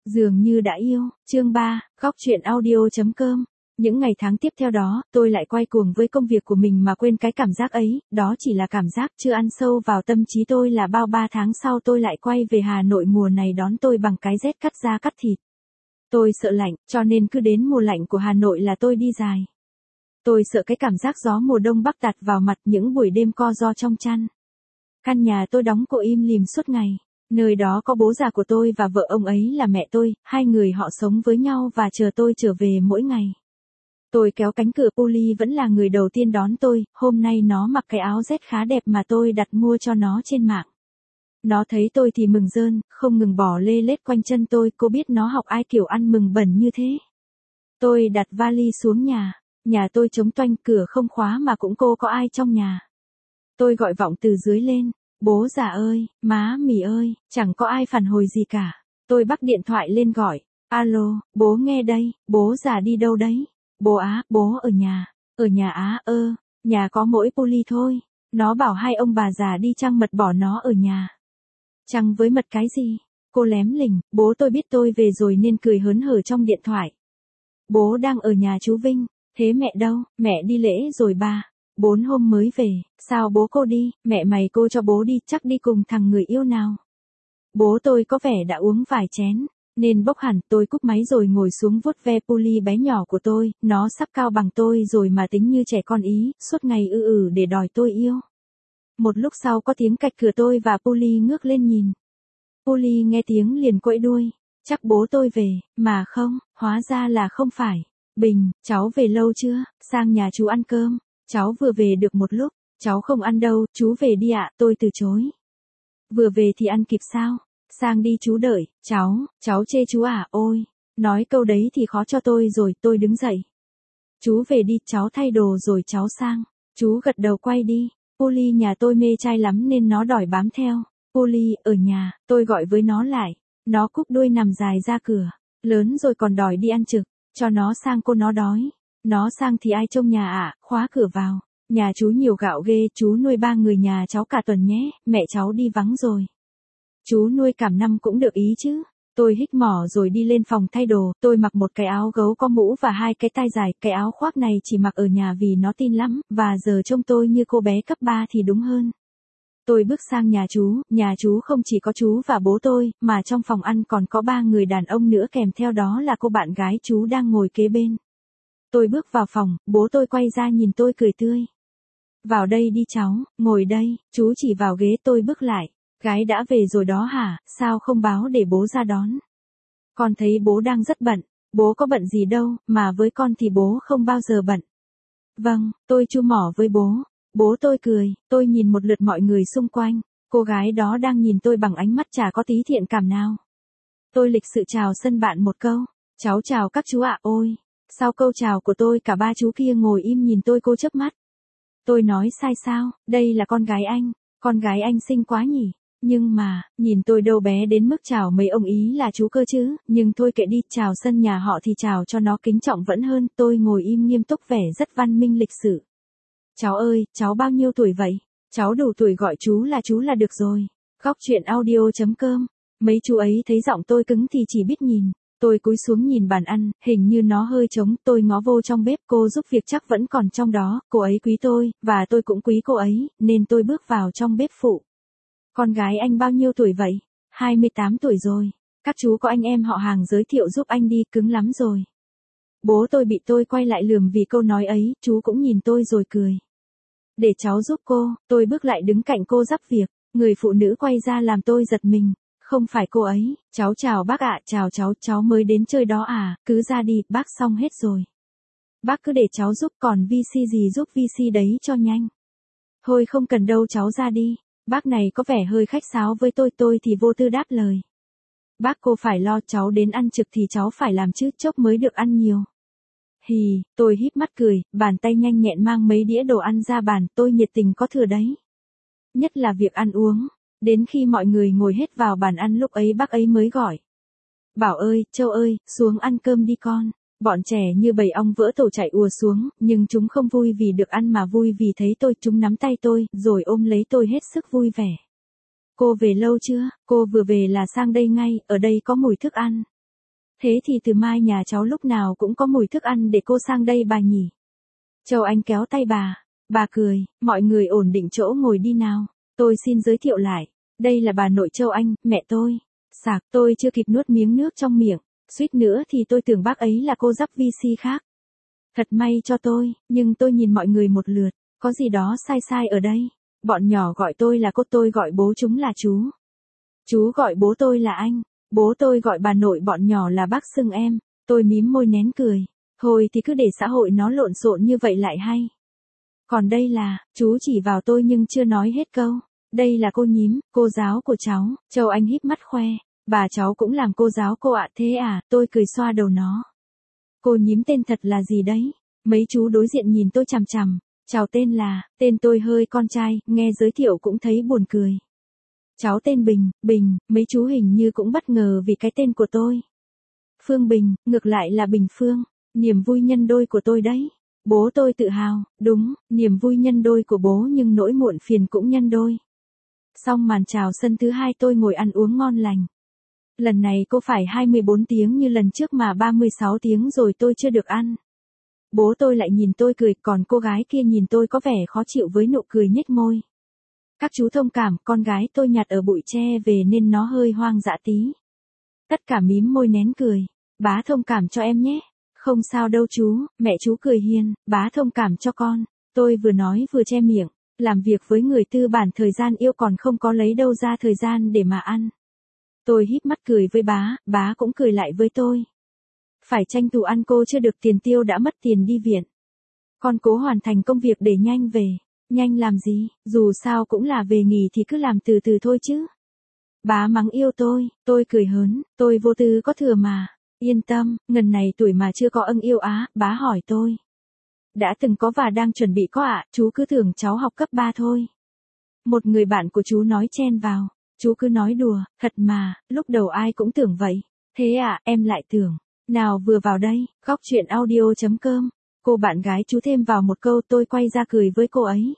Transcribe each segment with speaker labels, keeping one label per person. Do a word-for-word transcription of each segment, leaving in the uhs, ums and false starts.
Speaker 1: Dường như đã yêu, chương ba, góc chuyện audio.com. Những ngày tháng tiếp theo đó, tôi lại quay cuồng với công việc của mình mà quên cái cảm giác ấy, đó chỉ là cảm giác chưa ăn sâu vào tâm trí tôi là bao ba tháng sau tôi lại quay về Hà Nội mùa này đón tôi bằng cái rét cắt da cắt thịt. Tôi sợ lạnh, cho nên cứ đến mùa lạnh của Hà Nội là tôi đi dài. Tôi sợ cái cảm giác gió mùa đông bắc tạt vào mặt những buổi đêm co ro trong chăn. Căn nhà tôi đóng cổ im lìm suốt ngày. Nơi đó có bố già của tôi và vợ ông ấy là mẹ tôi, hai người họ sống với nhau và chờ tôi trở về mỗi ngày. Tôi kéo cánh cửa, Puli vẫn là người đầu tiên đón tôi, hôm nay nó mặc cái áo rét khá đẹp mà tôi đặt mua cho nó trên mạng. Nó thấy tôi thì mừng rơn, không ngừng bò lê lết quanh chân tôi, cô biết nó học ai kiểu ăn mừng bẩn như thế. Tôi đặt vali xuống nhà, nhà tôi trống toanh, cửa không khóa mà cũng cô có ai trong nhà. Tôi gọi vọng từ dưới lên. Bố già ơi, má mì ơi, chẳng có ai phản hồi gì cả. Tôi bắt điện thoại lên gọi. Alo, bố nghe đây, bố già đi đâu đấy? Bố á, bố ở nhà. Ở nhà á, ơ, nhà có mỗi Puli thôi. Nó bảo hai ông bà già đi trăng mật bỏ nó ở nhà. Trăng với mật cái gì? Cô lém lỉnh, bố tôi biết tôi về rồi nên cười hớn hở trong điện thoại. Bố đang ở nhà chú Vinh, thế mẹ đâu? Mẹ đi lễ rồi ba. Bốn hôm mới về, sao bố cô đi, mẹ mày cô cho bố đi, chắc đi cùng thằng người yêu nào. Bố tôi có vẻ đã uống vài chén, nên bốc hẳn. Tôi cúp máy rồi ngồi xuống vuốt ve Puli bé nhỏ của tôi, nó sắp cao bằng tôi rồi mà tính như trẻ con ý, suốt ngày ư ử để đòi tôi yêu. Một lúc sau có tiếng cạch cửa, tôi và Puli ngước lên nhìn. Puli nghe tiếng liền quẫy đuôi, chắc bố tôi về, mà không, hóa ra là không phải. Bình, cháu về lâu chưa, sang nhà chú ăn cơm. Cháu vừa về được một lúc, cháu không ăn đâu, chú về đi ạ, tôi từ chối. Vừa về thì ăn kịp sao, sang đi chú đợi, cháu, cháu chê chú à, ôi, nói câu đấy thì khó cho tôi rồi, tôi đứng dậy. Chú về đi, cháu thay đồ rồi cháu sang, chú gật đầu quay đi. Puli nhà tôi mê trai lắm nên nó đòi bám theo. Puli, ở nhà, tôi gọi với nó lại, nó cúp đuôi nằm dài ra cửa, lớn rồi còn đòi đi ăn trực, cho nó sang cô nó đói. Nó sang thì ai trông nhà ạ, à, khóa cửa vào. Nhà chú nhiều gạo ghê, chú nuôi ba người nhà cháu cả tuần nhé, mẹ cháu đi vắng rồi. Chú nuôi cảm năm cũng được ý chứ. Tôi hích mỏ rồi đi lên phòng thay đồ, tôi mặc một cái áo gấu có mũ và hai cái tai dài, cái áo khoác này chỉ mặc ở nhà vì nó tin lắm, và giờ trông tôi như cô bé cấp ba thì đúng hơn. Tôi bước sang nhà chú, nhà chú không chỉ có chú và bố tôi, mà trong phòng ăn còn có ba người đàn ông nữa, kèm theo đó là cô bạn gái chú đang ngồi kế bên. Tôi bước vào phòng, bố tôi quay ra nhìn tôi cười tươi. Vào đây đi cháu, ngồi đây, chú chỉ vào ghế. Tôi bước lại. Gái đã về rồi đó hả, sao không báo để bố ra đón? Con thấy bố đang rất bận. Bố có bận gì đâu, mà với con thì bố không bao giờ bận. Vâng, tôi chu mỏ với bố. Bố tôi cười, tôi nhìn một lượt mọi người xung quanh. Cô gái đó đang nhìn tôi bằng ánh mắt chả có tí thiện cảm nào. Tôi lịch sự chào sân bạn một câu. Cháu chào các chú ạ. Ôi, sau câu chào của tôi cả ba chú kia ngồi im nhìn tôi, cô chớp mắt. Tôi nói sai sao, đây là con gái anh, con gái anh xinh quá nhỉ. Nhưng mà, nhìn tôi đâu bé đến mức chào mấy ông ý là chú cơ chứ, nhưng thôi kệ đi, chào sân nhà họ thì chào cho nó kính trọng vẫn hơn. Tôi ngồi im nghiêm túc vẻ rất văn minh lịch sự. Cháu ơi, cháu bao nhiêu tuổi vậy? Cháu đủ tuổi gọi chú là chú là được rồi. Góc chuyện audio.com. Mấy chú ấy thấy giọng tôi cứng thì chỉ biết nhìn. Tôi cúi xuống nhìn bàn ăn, hình như nó hơi trống, tôi ngó vô trong bếp, cô giúp việc chắc vẫn còn trong đó, cô ấy quý tôi, và tôi cũng quý cô ấy, nên tôi bước vào trong bếp phụ. Con gái anh bao nhiêu tuổi vậy? hai mươi tám tuổi rồi. Các chú có anh em họ hàng giới thiệu giúp anh đi, cứng lắm rồi. Bố tôi bị tôi quay lại lườm vì câu nói ấy, chú cũng nhìn tôi rồi cười. Để cháu giúp cô, tôi bước lại đứng cạnh cô giúp việc, người phụ nữ quay ra làm tôi giật mình. Không phải cô ấy, cháu chào bác ạ, chào cháu, cháu mới đến chơi đó à, cứ ra đi, bác xong hết rồi. Bác cứ để cháu giúp, còn vê xê gì giúp vê xê đấy cho nhanh. Thôi không cần đâu, cháu ra đi. Bác này có vẻ hơi khách sáo với tôi, tôi thì vô tư đáp lời. Bác cô phải lo, cháu đến ăn trực thì cháu phải làm chứ, chốc mới được ăn nhiều. Hì, tôi híp mắt cười, bàn tay nhanh nhẹn mang mấy đĩa đồ ăn ra bàn, tôi nhiệt tình có thừa đấy. Nhất là việc ăn uống. Đến khi mọi người ngồi hết vào bàn ăn lúc ấy bác ấy mới gọi. Bảo ơi, Châu ơi, xuống ăn cơm đi con. Bọn trẻ như bầy ong vỡ tổ chạy ùa xuống, nhưng chúng không vui vì được ăn mà vui vì thấy tôi. Chúng nắm tay tôi, rồi ôm lấy tôi hết sức vui vẻ. Cô về lâu chưa? Cô vừa về là sang đây ngay, ở đây có mùi thức ăn. Thế thì từ mai nhà cháu lúc nào cũng có mùi thức ăn để cô sang đây bà nhỉ. Châu Anh kéo tay bà. Bà cười, mọi người ổn định chỗ ngồi đi nào. Tôi xin giới thiệu lại. Đây là bà nội Châu Anh, mẹ tôi. Sạc, tôi chưa kịp nuốt miếng nước trong miệng. Suýt nữa thì tôi tưởng bác ấy là cô dắp vi si khác. Thật may cho tôi, nhưng tôi nhìn mọi người một lượt. Có gì đó sai sai ở đây. Bọn nhỏ gọi tôi là cô, tôi gọi bố chúng là chú. Chú gọi bố tôi là anh. Bố tôi gọi bà nội bọn nhỏ là bác xưng em. Tôi mím môi nén cười. Thôi thì cứ để xã hội nó lộn xộn như vậy lại hay. Còn đây là, chú chỉ vào tôi nhưng chưa nói hết câu. Đây là cô nhím, cô giáo của cháu. Châu Anh híp mắt khoe. Bà cháu cũng làm cô giáo cô ạ. Thế à, tôi cười xoa đầu nó. Cô nhím tên thật là gì đấy? Mấy chú đối diện nhìn tôi chằm chằm. Cháu tên là, tên tôi hơi con trai, nghe giới thiệu cũng thấy buồn cười. Cháu tên Bình, Bình, mấy chú hình như cũng bất ngờ vì cái tên của tôi. Phương Bình, ngược lại là Bình Phương, niềm vui nhân đôi của tôi đấy. Bố tôi tự hào, đúng, niềm vui nhân đôi của bố nhưng nỗi muộn phiền cũng nhân đôi. Xong màn chào sân thứ hai tôi ngồi ăn uống ngon lành. Lần này cô phải hai mươi bốn tiếng như lần trước mà ba mươi sáu tiếng rồi tôi chưa được ăn. Bố tôi lại nhìn tôi cười, còn cô gái kia nhìn tôi có vẻ khó chịu với nụ cười nhếch môi. Các chú thông cảm, con gái tôi nhặt ở bụi tre về nên nó hơi hoang dã tí. Tất cả mím môi nén cười. Bá thông cảm cho em nhé. Không sao đâu chú, mẹ chú cười hiền, bá thông cảm cho con. Tôi vừa nói vừa che miệng, làm việc với người tư bản thời gian yêu còn không có lấy đâu ra thời gian để mà ăn. Tôi híp mắt cười với bá, bá cũng cười lại với tôi. Phải tranh thủ ăn, cô chưa được tiền tiêu đã mất tiền đi viện. Con cố hoàn thành công việc để nhanh về. Nhanh làm gì, dù sao cũng là về nghỉ thì cứ làm từ từ thôi chứ. Bá mắng yêu tôi, tôi cười hớn, tôi vô tư có thừa mà. Yên tâm, ngần này tuổi mà chưa có ân yêu á, bá hỏi tôi. Đã từng có và đang chuẩn bị có ạ, chú cứ tưởng cháu học cấp ba thôi. Một người bạn của chú nói chen vào, chú cứ nói đùa, thật mà, lúc đầu ai cũng tưởng vậy. Thế à, em lại tưởng. Nào vừa vào đây, góc chuyện audio.com. Cô bạn gái chú thêm vào một câu, tôi quay ra cười với cô ấy.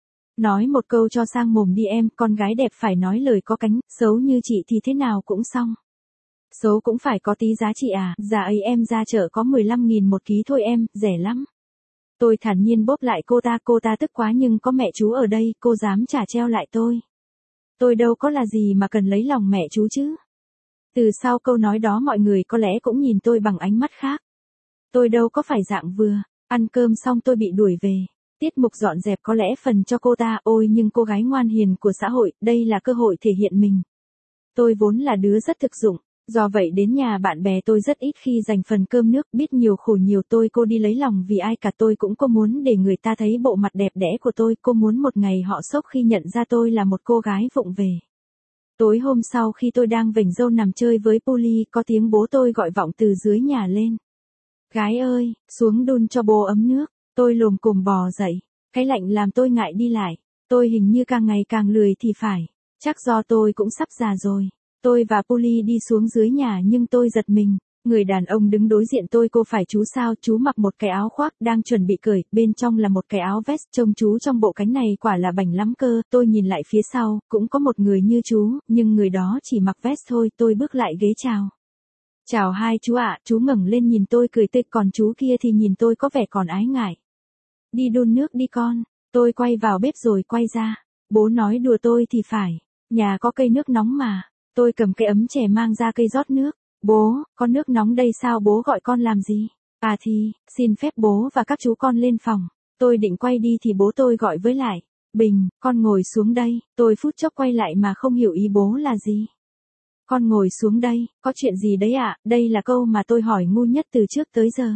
Speaker 1: Nói một câu cho sang mồm đi em, con gái đẹp phải nói lời có cánh, xấu như chị thì thế nào cũng xong. Xấu cũng phải có tí giá trị à, giá ấy em ra chợ có mười lăm nghìn một ký thôi em, rẻ lắm. Tôi thản nhiên bóp lại cô ta, cô ta tức quá nhưng có mẹ chú ở đây, cô dám trả treo lại tôi. Tôi đâu có là gì mà cần lấy lòng mẹ chú chứ. Từ sau câu nói đó mọi người có lẽ cũng nhìn tôi bằng ánh mắt khác. Tôi đâu có phải dạng vừa, ăn cơm xong tôi bị đuổi về. Tiết mục dọn dẹp có lẽ phần cho cô ta, ôi nhưng cô gái ngoan hiền của xã hội, đây là cơ hội thể hiện mình. Tôi vốn là đứa rất thực dụng, do vậy đến nhà bạn bè tôi rất ít khi dành phần cơm nước, biết nhiều khổ nhiều tôi cô đi lấy lòng vì ai cả, tôi cũng có muốn để người ta thấy bộ mặt đẹp đẽ của tôi, cô muốn một ngày họ sốc khi nhận ra tôi là một cô gái vụng về. Tối hôm sau khi tôi đang vểnh râu nằm chơi với Polly, có tiếng bố tôi gọi vọng từ dưới nhà lên. Gái ơi, xuống đun cho bố ấm nước. Tôi lồm cồm bò dậy. Cái lạnh làm tôi ngại đi lại. Tôi hình như càng ngày càng lười thì phải. Chắc do tôi cũng sắp già rồi. Tôi và Polly đi xuống dưới nhà nhưng tôi giật mình. Người đàn ông đứng đối diện tôi, cô phải chú sao, chú mặc một cái áo khoác đang chuẩn bị cởi, bên trong là một cái áo vest, trông chú trong bộ cánh này quả là bảnh lắm cơ. Tôi nhìn lại phía sau, cũng có một người như chú, nhưng người đó chỉ mặc vest thôi. Tôi bước lại ghế chào. Chào hai chú ạ, chú ngẩng lên nhìn tôi cười tươi, còn chú kia thì nhìn tôi có vẻ còn ái ngại. Đi đun nước đi con. Tôi quay vào bếp rồi quay ra. Bố nói đùa tôi thì phải. Nhà có cây nước nóng mà. Tôi cầm cái ấm chè mang ra cây rót nước. Bố, con nước nóng đây sao bố gọi con làm gì? À thì, xin phép bố và các chú con lên phòng. Tôi định quay đi thì bố tôi gọi với lại. Bình, con ngồi xuống đây. Tôi phút chốc quay lại mà không hiểu ý bố là gì. Con ngồi xuống đây, có chuyện gì đấy ạ? À? Đây là câu mà tôi hỏi ngu nhất từ trước tới giờ.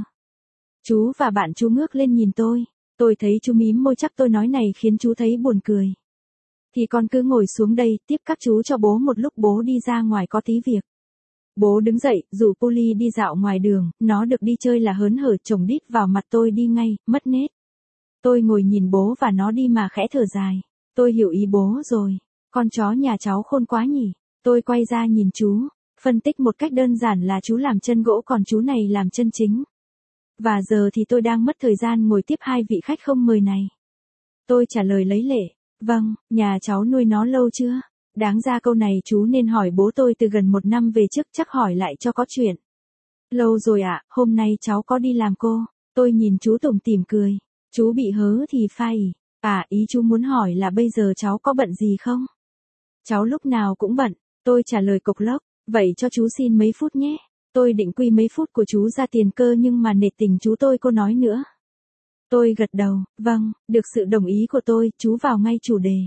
Speaker 1: Chú và bạn chú ngước lên nhìn tôi. Tôi thấy chú mím môi, chắc tôi nói này khiến chú thấy buồn cười. Thì con cứ ngồi xuống đây, tiếp các chú cho bố một lúc, bố đi ra ngoài có tí việc. Bố đứng dậy, rủ Polly đi dạo ngoài đường, nó được đi chơi là hớn hở, chồng đít vào mặt tôi đi ngay, mất nết. Tôi ngồi nhìn bố và nó đi mà khẽ thở dài. Tôi hiểu ý bố rồi. Con chó nhà cháu khôn quá nhỉ. Tôi quay ra nhìn chú, phân tích một cách đơn giản là chú làm chân gỗ còn chú này làm chân chính. Và giờ thì tôi đang mất thời gian ngồi tiếp hai vị khách không mời này. Tôi trả lời lấy lệ, vâng, nhà cháu nuôi nó lâu chưa? Đáng ra câu này chú nên hỏi bố tôi từ gần một năm về trước, chắc hỏi lại cho có chuyện. Lâu rồi ạ, hôm nay cháu có đi làm cô. Tôi nhìn chú tủm tỉm cười. Chú bị hớ thì phai. À, ý chú muốn hỏi là bây giờ cháu có bận gì không? Cháu lúc nào cũng bận. Tôi trả lời cộc lốc. Vậy cho chú xin mấy phút nhé. Tôi định quy mấy phút của chú ra tiền cơ nhưng mà nể tình chú tôi cô nói nữa. Tôi gật đầu, vâng, được sự đồng ý của tôi, chú vào ngay chủ đề.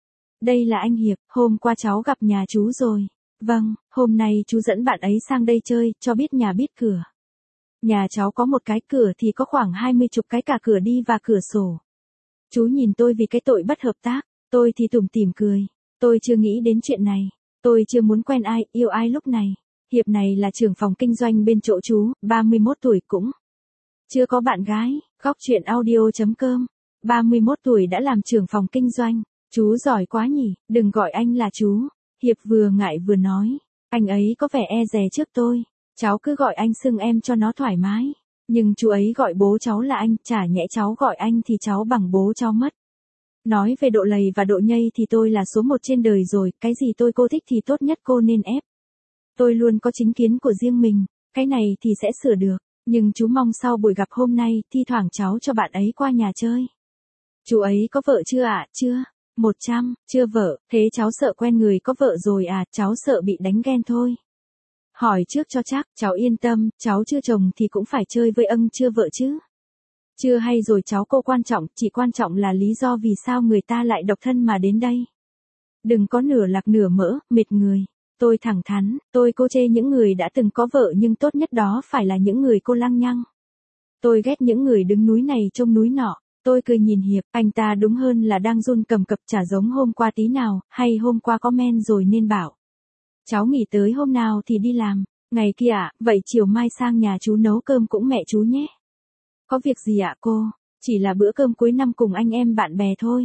Speaker 1: Đây là anh Hiệp, hôm qua cháu gặp nhà chú rồi. Vâng, hôm nay chú dẫn bạn ấy sang đây chơi, cho biết nhà biết cửa. Nhà cháu có một cái cửa thì có khoảng hai mươi chục cái cả cửa đi và cửa sổ. Chú nhìn tôi vì cái tội bất hợp tác, tôi thì tủm tỉm cười. Tôi chưa nghĩ đến chuyện này. Tôi chưa muốn quen ai, yêu ai lúc này. Hiệp này là trưởng phòng kinh doanh bên chỗ chú, ba mươi mốt tuổi cũng. Chưa có bạn gái, góc chuyện audio.com. ba mươi mốt tuổi đã làm trưởng phòng kinh doanh. Chú giỏi quá nhỉ, đừng gọi anh là chú. Hiệp vừa ngại vừa nói. Anh ấy có vẻ e dè trước tôi. Cháu cứ gọi anh xưng em cho nó thoải mái. Nhưng chú ấy gọi bố cháu là anh, chả nhẽ cháu gọi anh thì cháu bằng bố cháu mất. Nói về độ lầy và độ nhây thì tôi là số một trên đời rồi, cái gì tôi cô thích thì tốt nhất cô nên ép. Tôi luôn có chính kiến của riêng mình, cái này thì sẽ sửa được. Nhưng chú mong sau buổi gặp hôm nay, thi thoảng cháu cho bạn ấy qua nhà chơi. Chú ấy có vợ chưa ạ? À? Chưa. một trăm, chưa vợ, thế cháu sợ quen người có vợ rồi à, cháu sợ bị đánh ghen thôi. Hỏi trước cho chắc, cháu yên tâm, cháu chưa chồng thì cũng phải chơi với ân chưa vợ chứ. Chưa hay rồi cháu cô quan trọng, chỉ quan trọng là lý do vì sao người ta lại độc thân mà đến đây. Đừng có nửa lạc nửa mỡ, mệt người. Tôi thẳng thắn, tôi cô chê những người đã từng có vợ nhưng tốt nhất đó phải là những người cô lăng nhăng. Tôi ghét những người đứng núi này trông núi nọ. Tôi cười nhìn Hiệp, anh ta đúng hơn là đang run cầm cập chả giống hôm qua tí nào, hay hôm qua có men rồi nên bảo. Cháu nghỉ tới hôm nào thì đi làm, ngày kia ạ, vậy chiều mai sang nhà chú nấu cơm cũng mẹ chú nhé. Có việc gì ạ cô? Chỉ là bữa cơm cuối năm cùng anh em bạn bè thôi.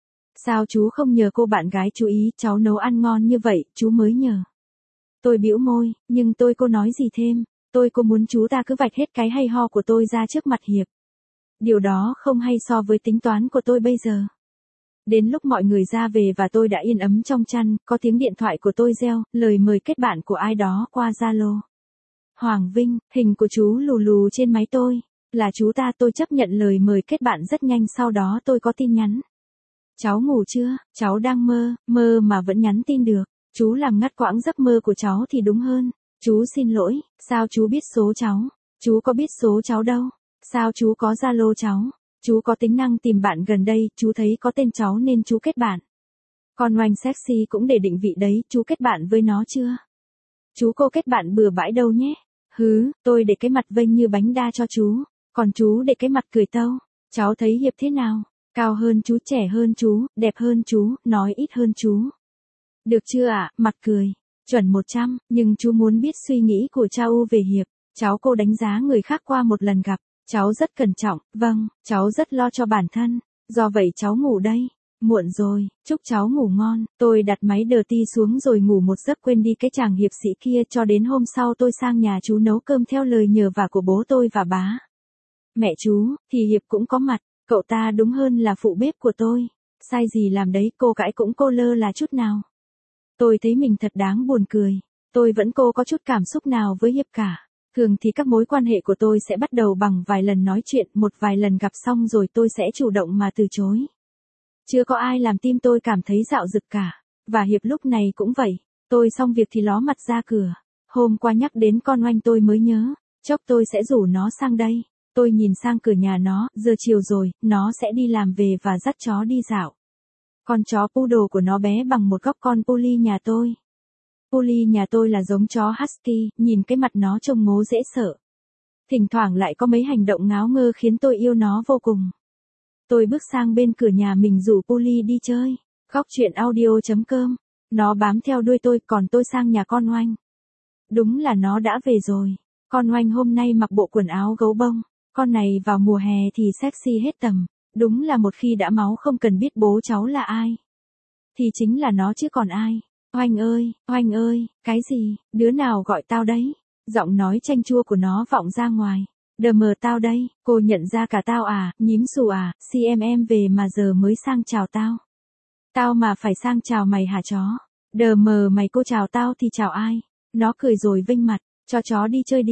Speaker 1: Sao chú không nhờ cô bạn gái chú ý cháu nấu ăn ngon như vậy, chú mới nhờ. Tôi bĩu môi, nhưng tôi cô nói gì thêm, tôi cô muốn chú ta cứ vạch hết cái hay ho của tôi ra trước mặt Hiệp. Điều đó không hay so với tính toán của tôi bây giờ. Đến lúc mọi người ra về và tôi đã yên ấm trong chăn, có tiếng điện thoại của tôi reo, lời mời kết bạn của ai đó qua Zalo. Hoàng Vinh, hình của chú lù lù trên máy tôi. Là chú ta, tôi chấp nhận lời mời kết bạn rất nhanh, sau đó tôi có tin nhắn. Cháu ngủ chưa? Cháu đang mơ, mơ mà vẫn nhắn tin được. Chú làm ngắt quãng giấc mơ của cháu thì đúng hơn. Chú xin lỗi, sao chú biết số cháu? Chú có biết số cháu đâu. Sao chú có Zalo cháu? Chú có tính năng tìm bạn gần đây, chú thấy có tên cháu nên chú kết bạn. Con oanh sexy cũng để định vị đấy, chú kết bạn với nó chưa? Chú cô kết bạn bừa bãi đâu nhé. Hứ, tôi để cái mặt vênh như bánh đa cho chú, còn chú để cái mặt cười tâu. Cháu thấy Hiệp thế nào? Cao hơn chú, trẻ hơn chú, đẹp hơn chú, nói ít hơn chú. Được chưa ạ? À? Mặt cười. Chuẩn một trăm, nhưng chú muốn biết suy nghĩ của cha U về Hiệp. Cháu cô đánh giá người khác qua một lần gặp. Cháu rất cẩn trọng, vâng, cháu rất lo cho bản thân. Do vậy cháu ngủ đây. Muộn rồi, chúc cháu ngủ ngon. Tôi đặt máy đờ ti xuống rồi ngủ một giấc quên đi cái chàng hiệp sĩ kia, cho đến hôm sau tôi sang nhà chú nấu cơm theo lời nhờ vả của bố tôi và bá. Mẹ chú, thì Hiệp cũng có mặt, cậu ta đúng hơn là phụ bếp của tôi. Sai gì làm đấy, cô cãi cũng cô lơ là chút nào. Tôi thấy mình thật đáng buồn cười. Tôi vẫn cô có chút cảm xúc nào với Hiệp cả. Thường thì các mối quan hệ của tôi sẽ bắt đầu bằng vài lần nói chuyện, một vài lần gặp xong rồi tôi sẽ chủ động mà từ chối. Chưa có ai làm tim tôi cảm thấy dạo dực cả. Và Hiệp lúc này cũng vậy. Tôi xong việc thì ló mặt ra cửa. Hôm qua nhắc đến con oanh tôi mới nhớ. Chốc tôi sẽ rủ nó sang đây. Tôi nhìn sang cửa nhà nó, giờ chiều rồi, nó sẽ đi làm về và dắt chó đi dạo. Con chó poodle của nó bé bằng một góc con Polly nhà tôi. Polly nhà tôi là giống chó husky, nhìn cái mặt nó trông ngố dễ sợ. Thỉnh thoảng lại có mấy hành động ngáo ngơ khiến tôi yêu nó vô cùng. Tôi bước sang bên cửa nhà mình rủ Polly đi chơi. Góc chuyện audio.com. Nó bám theo đuôi tôi, còn tôi sang nhà con oanh. Đúng là nó đã về rồi. Con oanh hôm nay mặc bộ quần áo gấu bông. Con này vào mùa hè thì sexy hết tầm. Đúng là một khi đã máu không cần biết bố cháu là ai. Thì chính là nó chứ còn ai. Oanh ơi, oanh ơi, cái gì, đứa nào gọi tao đấy? Giọng nói chanh chua của nó vọng ra ngoài. Đờ mờ tao đây, cô nhận ra cả tao à, nhím xù à, xê em em về mà giờ mới sang chào tao. Tao mà phải sang chào mày hả chó? Đờ mờ mày cô chào tao thì chào ai? Nó cười rồi vênh mặt, cho chó đi chơi đi.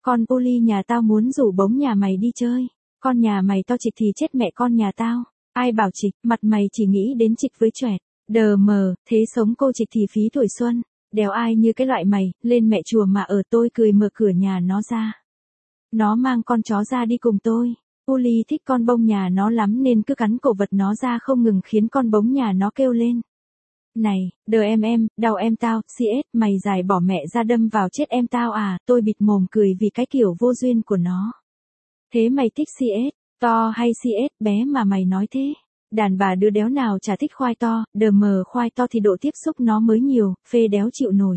Speaker 1: Con Uli nhà tao muốn rủ bống nhà mày đi chơi. Con nhà mày to Trịch thì chết mẹ con nhà tao. Ai bảo Trịch, mặt mày chỉ nghĩ đến Trịch với choẹt. Đờ mờ, thế sống cô Trịch thì phí tuổi xuân. Đéo ai như cái loại mày, lên mẹ chùa mà ở. Tôi cười mở cửa nhà nó ra. Nó mang con chó ra đi cùng tôi. Uli thích con bông nhà nó lắm nên cứ cắn cổ vật nó ra không ngừng khiến con bống nhà nó kêu lên. Này, đờ em em, đau em tao, xê ét, mày giải bỏ mẹ ra đâm vào chết em tao à, tôi bịt mồm cười vì cái kiểu vô duyên của nó. Thế mày thích xê ét, to hay xê ét bé mà mày nói thế? Đàn bà đứa đéo nào chả thích khoai to, đờ mờ khoai to thì độ tiếp xúc nó mới nhiều, phê đéo chịu nổi.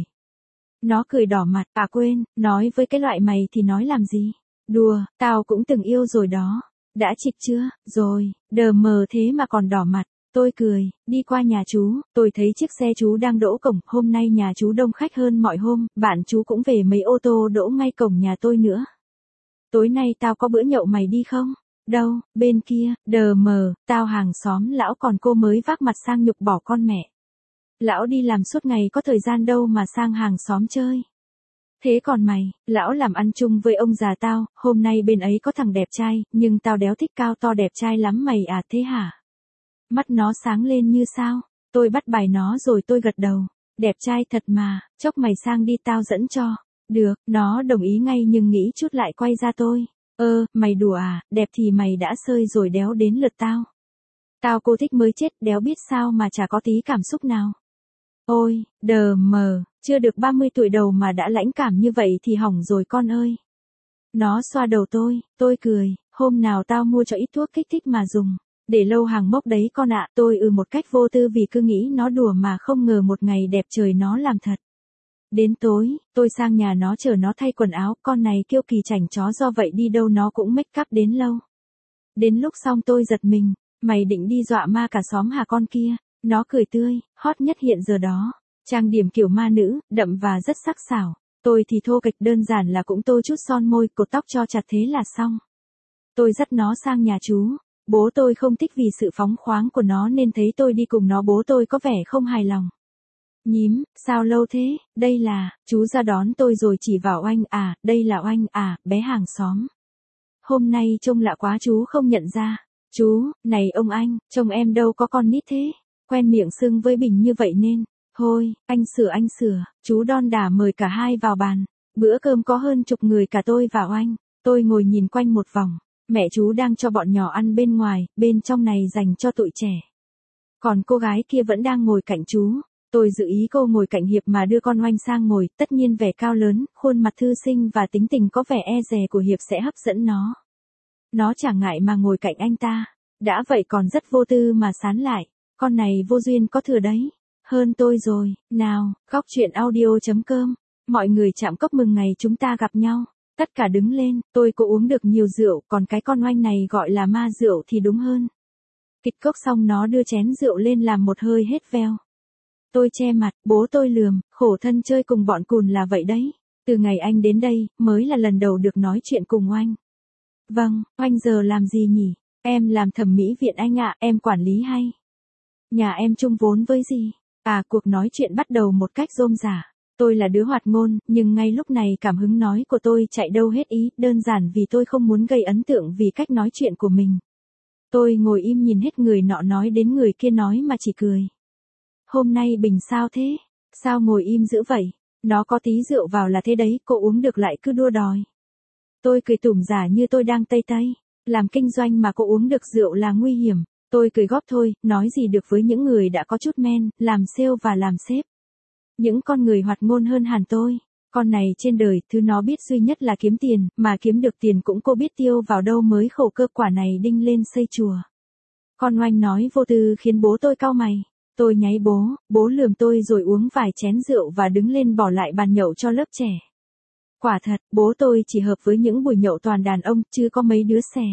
Speaker 1: Nó cười đỏ mặt, à quên, nói với cái loại mày thì nói làm gì? Đùa, tao cũng từng yêu rồi đó. Đã Trịch chưa? Rồi, đờ mờ thế mà còn đỏ mặt. Tôi cười, đi qua nhà chú, tôi thấy chiếc xe chú đang đỗ cổng, hôm nay nhà chú đông khách hơn mọi hôm, bạn chú cũng về mấy ô tô đỗ ngay cổng nhà tôi nữa. Tối nay tao có bữa nhậu mày đi không? Đâu, bên kia, đờ mờ, tao hàng xóm lão còn cô mới vác mặt sang nhục bỏ con mẹ. Lão đi làm suốt ngày có thời gian đâu mà sang hàng xóm chơi. Thế còn mày, lão làm ăn chung với ông già tao, hôm nay bên ấy có thằng đẹp trai, nhưng tao đéo thích cao to đẹp trai lắm mày à thế hả? Mắt nó sáng lên như sao, tôi bắt bài nó rồi tôi gật đầu, đẹp trai thật mà, chốc mày sang đi tao dẫn cho. Được, nó đồng ý ngay nhưng nghĩ chút lại quay ra tôi. Ơ, mày đùa à, đẹp thì mày đã sơi rồi đéo đến lượt tao. Tao cô thích mới chết đéo biết sao mà chả có tí cảm xúc nào. Ôi, đờ mờ, chưa được ba mươi tuổi đầu mà đã lãnh cảm như vậy thì hỏng rồi con ơi. Nó xoa đầu tôi, tôi cười, hôm nào tao mua cho ít thuốc kích thích mà dùng. Để lâu hàng mốc đấy con ạ, tôi ừ một cách vô tư vì cứ nghĩ nó đùa mà không ngờ một ngày đẹp trời nó làm thật. Đến tối, tôi sang nhà nó chở nó thay quần áo, con này kiêu kỳ chảnh chó do vậy đi đâu nó cũng make up đến lâu. Đến lúc xong tôi giật mình, mày định đi dọa ma cả xóm hả con kia? Nó cười tươi, hot nhất hiện giờ đó. Trang điểm kiểu ma nữ, đậm và rất sắc sảo. Tôi thì thô kệch đơn giản là cũng tô chút son môi, cột tóc cho chặt thế là xong. Tôi dắt nó sang nhà chú. Bố tôi không thích vì sự phóng khoáng của nó nên thấy tôi đi cùng nó bố tôi có vẻ không hài lòng. Nhím, sao lâu thế, đây là, chú ra đón tôi rồi chỉ vào Oanh à, đây là Oanh à, bé hàng xóm. Hôm nay trông lạ quá chú không nhận ra. Chú, này ông anh, trông em đâu có con nít thế. Quen miệng sưng với Bình như vậy nên, thôi, anh sửa anh sửa, chú đon đả mời cả hai vào bàn. Bữa cơm có hơn chục người cả tôi và Oanh, tôi ngồi nhìn quanh một vòng. Mẹ chú đang cho bọn nhỏ ăn bên ngoài, bên trong này dành cho tụi trẻ. Còn cô gái kia vẫn đang ngồi cạnh chú. Tôi dự ý cô ngồi cạnh Hiệp mà đưa con Oanh sang ngồi, tất nhiên vẻ cao lớn, khuôn mặt thư sinh và tính tình có vẻ e dè của Hiệp sẽ hấp dẫn nó. Nó chẳng ngại mà ngồi cạnh anh ta. Đã vậy còn rất vô tư mà sán lại. Con này vô duyên có thừa đấy. Hơn tôi rồi, nào, góc chuyện audio chấm com. Mọi người chạm cốc mừng ngày chúng ta gặp nhau. Tất cả đứng lên, tôi có uống được nhiều rượu, còn cái con Oanh này gọi là ma rượu thì đúng hơn. Kịch cốc xong nó đưa chén rượu lên làm một hơi hết veo. Tôi che mặt, bố tôi lườm, khổ thân chơi cùng bọn cùn là vậy đấy. Từ ngày anh đến đây, mới là lần đầu được nói chuyện cùng Oanh. Vâng, Oanh giờ làm gì nhỉ? Em làm thẩm mỹ viện anh ạ, em quản lý hay? Nhà em chung vốn với gì? À, cuộc nói chuyện bắt đầu một cách rôm rả. Tôi là đứa hoạt ngôn, nhưng ngay lúc này cảm hứng nói của tôi chạy đâu hết ý, đơn giản vì tôi không muốn gây ấn tượng vì cách nói chuyện của mình. Tôi ngồi im nhìn hết người nọ nói đến người kia nói mà chỉ cười. Hôm nay Bình sao thế? Sao ngồi im dữ vậy? Nó có tí rượu vào là thế đấy, cô uống được lại cứ đua đòi. Tôi cười tủm giả như tôi đang tây tây. Làm kinh doanh mà cô uống được rượu là nguy hiểm. Tôi cười góp thôi, nói gì được với những người đã có chút men, làm sale và làm sếp. Những con người hoạt ngôn hơn hẳn tôi. Con này trên đời, thứ nó biết duy nhất là kiếm tiền, mà kiếm được tiền cũng cô biết tiêu vào đâu mới khổ cơ quả này đinh lên xây chùa. Con Oanh nói vô tư khiến bố tôi cau mày. Tôi nháy bố, bố lườm tôi rồi uống vài chén rượu và đứng lên bỏ lại bàn nhậu cho lớp trẻ. Quả thật, bố tôi chỉ hợp với những buổi nhậu toàn đàn ông, chứ có mấy đứa xè.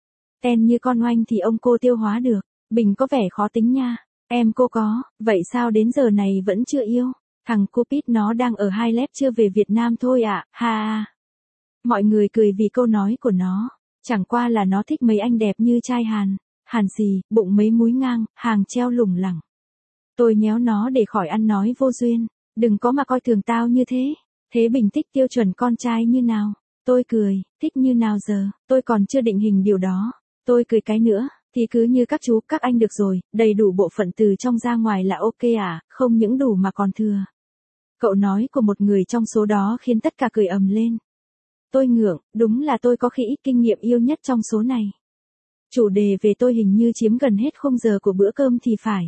Speaker 1: Ten như con Oanh thì ông cô tiêu hóa được. Bình có vẻ khó tính nha. Em cô có, vậy sao đến giờ này vẫn chưa yêu? Thằng Cupid nó đang ở hai lép chưa về Việt Nam thôi ạ, à, ha ha. Mọi người cười vì câu nói của nó. Chẳng qua là nó thích mấy anh đẹp như trai Hàn. Hàn xì, bụng mấy múi ngang, hàng treo lủng lẳng. Tôi nhéo nó để khỏi ăn nói vô duyên. Đừng có mà coi thường tao như thế. Thế Bình thích tiêu chuẩn con trai như nào? Tôi cười, thích như nào giờ, tôi còn chưa định hình điều đó. Tôi cười cái nữa, thì cứ như các chú, các anh được rồi, đầy đủ bộ phận từ trong ra ngoài là ok à, không những đủ mà còn thừa. Cậu nói của một người trong số đó khiến tất cả cười ầm lên. Tôi ngượng, đúng là tôi có khi ít kinh nghiệm yêu nhất trong số này. Chủ đề về tôi hình như chiếm gần hết khung giờ của bữa cơm thì phải.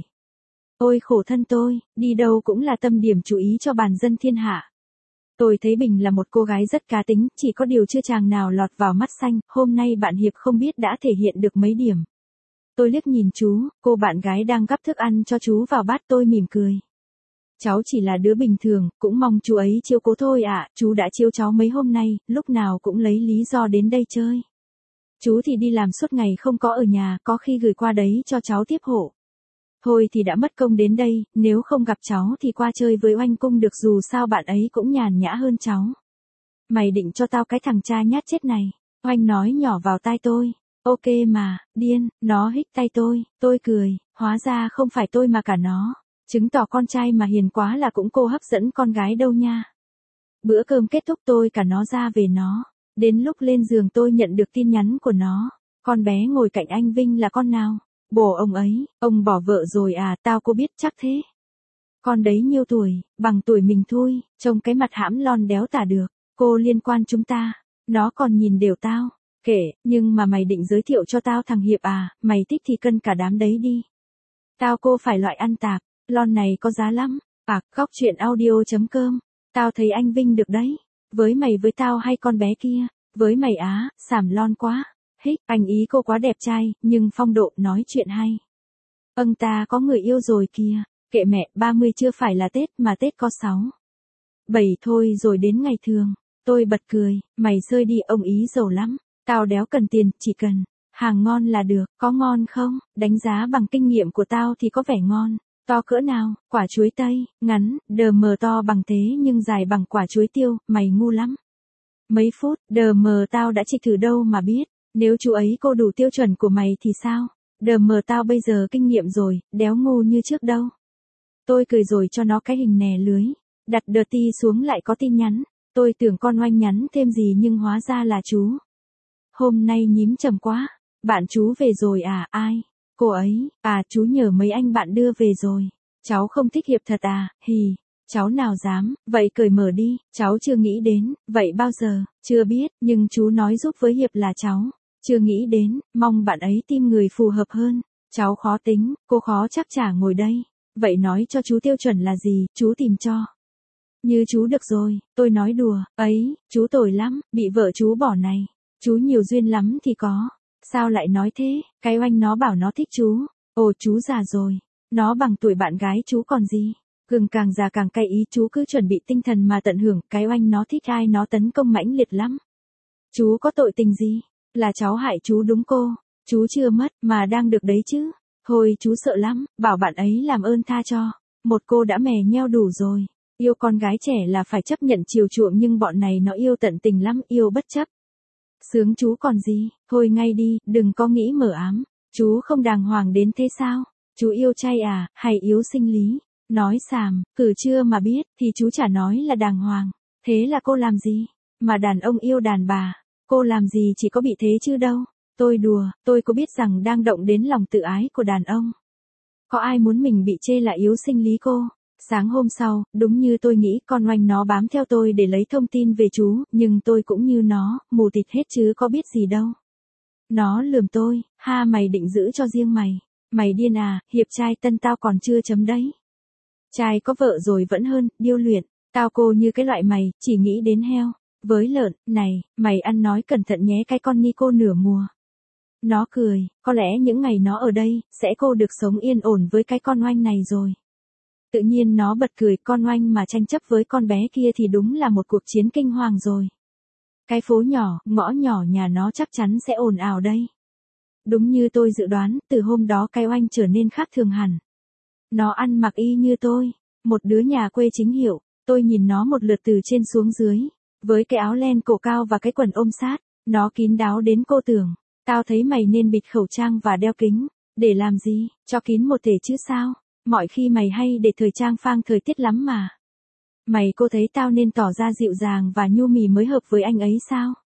Speaker 1: Ôi khổ thân tôi, đi đâu cũng là tâm điểm chú ý cho bàn dân thiên hạ. Tôi thấy Bình là một cô gái rất cá tính, chỉ có điều chưa chàng nào lọt vào mắt xanh, hôm nay bạn Hiệp không biết đã thể hiện được mấy điểm. Tôi liếc nhìn chú, cô bạn gái đang gắp thức ăn cho chú vào bát, tôi mỉm cười. Cháu chỉ là đứa bình thường, cũng mong chú ấy chiếu cố thôi ạ, chú đã chiếu cháu mấy hôm nay, lúc nào cũng lấy lý do đến đây chơi. Chú thì đi làm suốt ngày không có ở nhà, có khi gửi qua đấy cho cháu tiếp hộ. Thôi thì đã mất công đến đây, nếu không gặp cháu thì qua chơi với Oanh Cung được, dù sao bạn ấy cũng nhàn nhã hơn cháu. Mày định cho tao cái thằng cha nhát chết này, Oanh nói nhỏ vào tai tôi. Ok mà, điên, nó hích tay tôi, tôi cười, hóa ra không phải tôi mà cả nó. Chứng tỏ con trai mà hiền quá là cũng cô hấp dẫn con gái đâu nha. Bữa cơm kết thúc tôi cả nó ra về nó. Đến lúc lên giường tôi nhận được tin nhắn của nó. Con bé ngồi cạnh anh Vinh là con nào? Bồ ông ấy, ông bỏ vợ rồi à, tao cô biết chắc thế. Con đấy nhiêu tuổi, bằng tuổi mình thôi, trông cái mặt hãm lon đéo tả được. Cô liên quan chúng ta, nó còn nhìn đều tao. Kể, nhưng mà mày định giới thiệu cho tao thằng Hiệp à, mày thích thì cân cả đám đấy đi. Tao cô phải loại ăn tạp, lon này có giá lắm. À, góc chuyện audio chấm com. Tao thấy anh Vinh được đấy. Với mày với tao hay con bé kia? Với mày á, sảm lon quá. Hích, anh ý cô quá đẹp trai, nhưng phong độ nói chuyện hay. Âng ta có người yêu rồi kìa. Kệ mẹ, ba mươi chưa phải là Tết mà Tết có sáu. Bảy thôi rồi đến ngày thường. Tôi bật cười, mày sơi đi, ông ý giàu lắm. Tao đéo cần tiền, chỉ cần hàng ngon là được. Có ngon không? Đánh giá bằng kinh nghiệm của tao thì có vẻ ngon. To cỡ nào? Quả chuối tây, ngắn, đờ mờ to bằng thế nhưng dài bằng quả chuối tiêu, mày ngu lắm. Mấy phút, đờ mờ tao đã chịch thử đâu mà biết. Nếu chú ấy cô đủ tiêu chuẩn của mày thì sao? Đờ mờ tao bây giờ kinh nghiệm rồi, đéo ngu như trước đâu. Tôi cười rồi cho nó cái hình nè lưới. Đặt đờ ti xuống lại có tin nhắn. Tôi tưởng con Oanh nhắn thêm gì nhưng hóa ra là chú. Hôm nay nhím trầm quá. Bạn chú về rồi à, ai? Cô ấy, à chú nhờ mấy anh bạn đưa về rồi. Cháu không thích Hiệp thật à, hì. Cháu nào dám, vậy cởi mở đi, cháu chưa nghĩ đến, vậy bao giờ, chưa biết, nhưng chú nói giúp với Hiệp là cháu. Chưa nghĩ đến, mong bạn ấy tìm người phù hợp hơn. Cháu khó tính, cô khó chắc chả ngồi đây. Vậy nói cho chú tiêu chuẩn là gì, chú tìm cho. Như chú được rồi, tôi nói đùa, ấy, chú tồi lắm, bị vợ chú bỏ này. Chú nhiều duyên lắm thì có. Sao lại nói thế, cái Oanh nó bảo nó thích chú. Ồ chú già rồi, nó bằng tuổi bạn gái chú còn gì. Gừng càng già càng cay ý, chú cứ chuẩn bị tinh thần mà tận hưởng, cái Oanh nó thích ai nó tấn công mãnh liệt lắm. Chú có tội tình gì, là cháu hại chú đúng cô, chú chưa mất mà đang được đấy chứ. Thôi chú sợ lắm, bảo bạn ấy làm ơn tha cho. Một cô đã mè nheo đủ rồi. Yêu con gái trẻ là phải chấp nhận chiều chuộng nhưng bọn này nó yêu tận tình lắm, yêu bất chấp. Sướng chú còn gì, thôi ngay đi, đừng có nghĩ mờ ám. Chú không đàng hoàng đến thế sao? Chú yêu chay à, hay yếu sinh lý? Nói xàm, cử chưa mà biết, thì chú chả nói là đàng hoàng. Thế là cô làm gì? Mà đàn ông yêu đàn bà, cô làm gì chỉ có bị thế chứ đâu. Tôi đùa, tôi có biết rằng đang động đến lòng tự ái của đàn ông. Có ai muốn mình bị chê là yếu sinh lý cô? Sáng hôm sau, đúng như tôi nghĩ, con Oanh nó bám theo tôi để lấy thông tin về chú, nhưng tôi cũng như nó, mù tịt hết chứ có biết gì đâu. Nó lườm tôi, ha mày định giữ cho riêng mày. Mày điên à, Hiệp trai tân tao còn chưa chấm đấy. Trai có vợ rồi vẫn hơn, điêu luyện, tao cô như cái loại mày, chỉ nghĩ đến heo, với lợn, này, mày ăn nói cẩn thận nhé cái con ni cô nửa mùa. Nó cười, có lẽ những ngày nó ở đây, sẽ cô được sống yên ổn với cái con Oanh này rồi. Tự nhiên nó bật cười, con Oanh mà tranh chấp với con bé kia thì đúng là một cuộc chiến kinh hoàng rồi. Cái phố nhỏ, ngõ nhỏ nhà nó chắc chắn sẽ ồn ào đây. Đúng như tôi dự đoán, từ hôm đó cái Oanh trở nên khác thường hẳn. Nó ăn mặc y như tôi, một đứa nhà quê chính hiệu, tôi nhìn nó một lượt từ trên xuống dưới, với cái áo len cổ cao và cái quần ôm sát, nó kín đáo đến cô tưởng, tao thấy mày nên bịt khẩu trang và đeo kính, để làm gì, cho kín một thể chứ sao, mọi khi mày hay để thời trang phang thời tiết lắm mà. Mày cô thấy tao nên tỏ ra dịu dàng và nhu mì mới hợp với anh ấy sao?